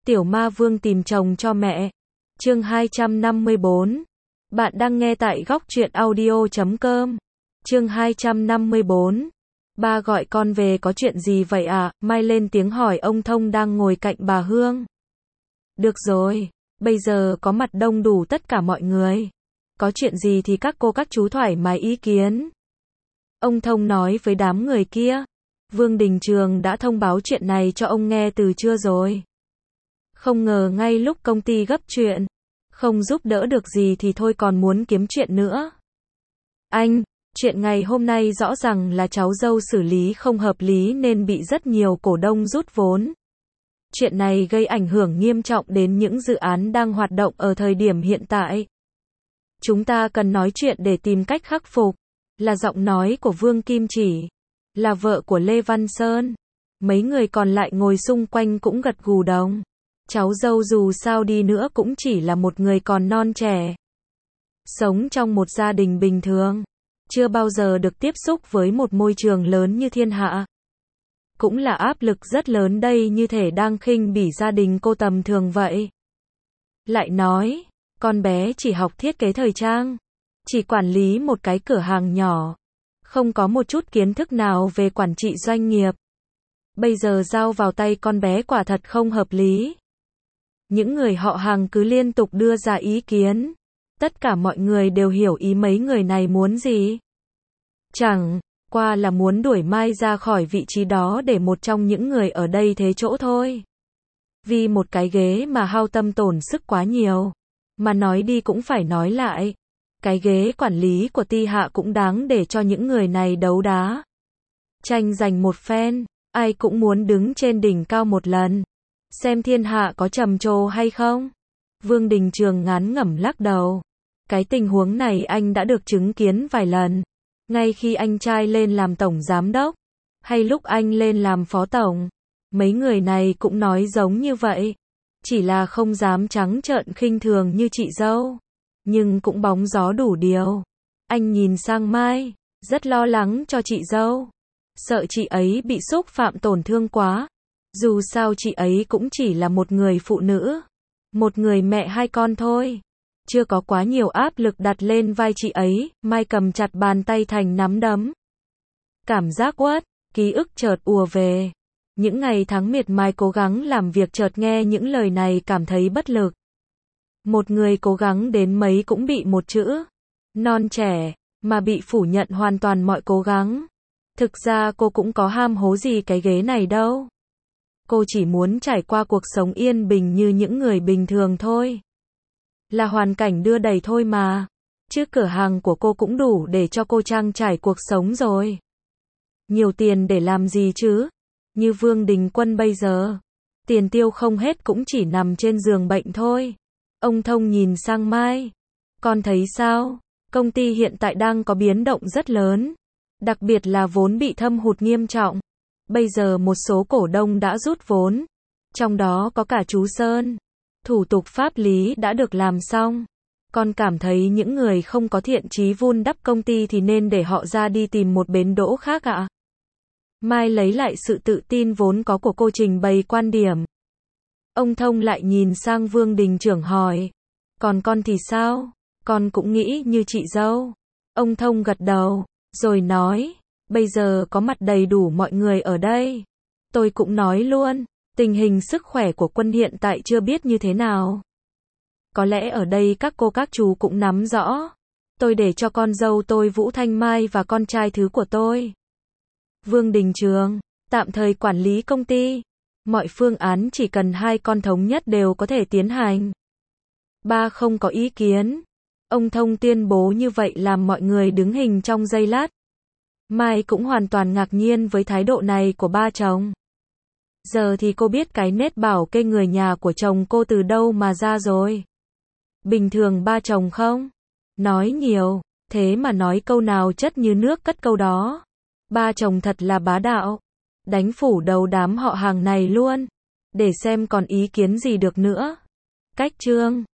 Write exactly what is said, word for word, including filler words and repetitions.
Tiểu Ma Vương tìm chồng cho mẹ. Chương hai trăm năm mươi bốn. Bạn đang nghe tại góc truyện audio chấm com. Chương hai trăm năm mươi bốn. Ba gọi con về có chuyện gì vậy à? Mai lên tiếng hỏi ông Thông đang ngồi cạnh bà Hương. Được rồi, bây giờ có mặt đông đủ tất cả mọi người. Có chuyện gì thì các cô các chú thoải mái ý kiến. Ông Thông nói với đám người kia. Vương Đình Trường đã thông báo chuyện này cho ông nghe từ trưa rồi. Không ngờ ngay lúc công ty gấp chuyện, không giúp đỡ được gì thì thôi còn muốn kiếm chuyện nữa. Anh, chuyện ngày hôm nay rõ ràng là cháu dâu xử lý không hợp lý nên bị rất nhiều cổ đông rút vốn. Chuyện này gây ảnh hưởng nghiêm trọng đến những dự án đang hoạt động ở thời điểm hiện tại. Chúng ta cần nói chuyện để tìm cách khắc phục. Là giọng nói của Vương Kim Chỉ, là vợ của Lê Văn Sơn. Mấy người còn lại ngồi xung quanh cũng gật gù đồng. Cháu dâu dù sao đi nữa cũng chỉ là một người còn non trẻ. Sống trong một gia đình bình thường. Chưa bao giờ được tiếp xúc với một môi trường lớn như thiên hạ. Cũng là áp lực rất lớn đây, như thể đang khinh bỉ gia đình cô tầm thường vậy. Lại nói, con bé chỉ học thiết kế thời trang. Chỉ quản lý một cái cửa hàng nhỏ. Không có một chút kiến thức nào về quản trị doanh nghiệp. Bây giờ giao vào tay con bé quả thật không hợp lý. Những người họ hàng cứ liên tục đưa ra ý kiến. Tất cả mọi người đều hiểu ý mấy người này muốn gì. Chẳng qua là muốn đuổi Mai ra khỏi vị trí đó để một trong những người ở đây thế chỗ thôi. Vì một cái ghế mà hao tâm tổn sức quá nhiều. Mà nói đi cũng phải nói lại. Cái ghế quản lý của Ti Hạ cũng đáng để cho những người này đấu đá. Tranh giành một phen, ai cũng muốn đứng trên đỉnh cao một lần. Xem thiên hạ có trầm trồ hay không? Vương Đình Trường ngán ngẩm lắc đầu. Cái tình huống này anh đã được chứng kiến vài lần. Ngay khi anh trai lên làm tổng giám đốc, hay lúc anh lên làm phó tổng, mấy người này cũng nói giống như vậy. Chỉ là không dám trắng trợn khinh thường như chị dâu. Nhưng cũng bóng gió đủ điều. Anh nhìn sang Mai, rất lo lắng cho chị dâu. Sợ chị ấy bị xúc phạm tổn thương quá. Dù sao chị ấy cũng chỉ là một người phụ nữ. Một người mẹ hai con thôi. Chưa có quá nhiều áp lực đặt lên vai chị ấy. Mai cầm chặt bàn tay thành nắm đấm. Cảm giác uất, ký ức chợt ùa về. Những ngày tháng miệt mài cố gắng làm việc chợt nghe những lời này cảm thấy bất lực. Một người cố gắng đến mấy cũng bị một chữ non trẻ, mà bị phủ nhận hoàn toàn mọi cố gắng. Thực ra cô cũng có ham hố gì cái ghế này đâu. Cô chỉ muốn trải qua cuộc sống yên bình như những người bình thường thôi. Là hoàn cảnh đưa đẩy thôi mà. Chứ cửa hàng của cô cũng đủ để cho cô trang trải cuộc sống rồi. Nhiều tiền để làm gì chứ? Như Vương Đình Quân bây giờ. Tiền tiêu không hết cũng chỉ nằm trên giường bệnh thôi. Ông Thông nhìn sang Mai. Con thấy sao? Công ty hiện tại đang có biến động rất lớn. Đặc biệt là vốn bị thâm hụt nghiêm trọng. Bây giờ một số cổ đông đã rút vốn. Trong đó có cả chú Sơn. Thủ tục pháp lý đã được làm xong. Con cảm thấy những người không có thiện chí vun đắp công ty thì nên để họ ra đi tìm một bến đỗ khác ạ. À? Mai lấy lại sự tự tin vốn có của cô trình bày quan điểm. Ông Thông lại nhìn sang Vương Đình Trưởng hỏi. Còn con thì sao? Con cũng nghĩ như chị dâu. Ông Thông gật đầu, rồi nói. Bây giờ có mặt đầy đủ mọi người ở đây. Tôi cũng nói luôn, tình hình sức khỏe của Quân hiện tại chưa biết như thế nào. Có lẽ ở đây các cô các chú cũng nắm rõ. Tôi để cho con dâu tôi Vũ Thanh Mai và con trai thứ của tôi. Vương Đình Trường, tạm thời quản lý công ty. Mọi phương án chỉ cần hai con thống nhất đều có thể tiến hành. Ba không có ý kiến. Ông Thông tuyên bố như vậy làm mọi người đứng hình trong giây lát. Mai cũng hoàn toàn ngạc nhiên với thái độ này của ba chồng. Giờ thì cô biết cái nết bảo kê người nhà của chồng cô từ đâu mà ra rồi. Bình thường ba chồng không nói nhiều, thế mà nói câu nào chất như nước cất câu đó. Ba chồng thật là bá đạo. Đánh phủ đầu đám họ hàng này luôn. Để xem còn ý kiến gì được nữa. Cách chương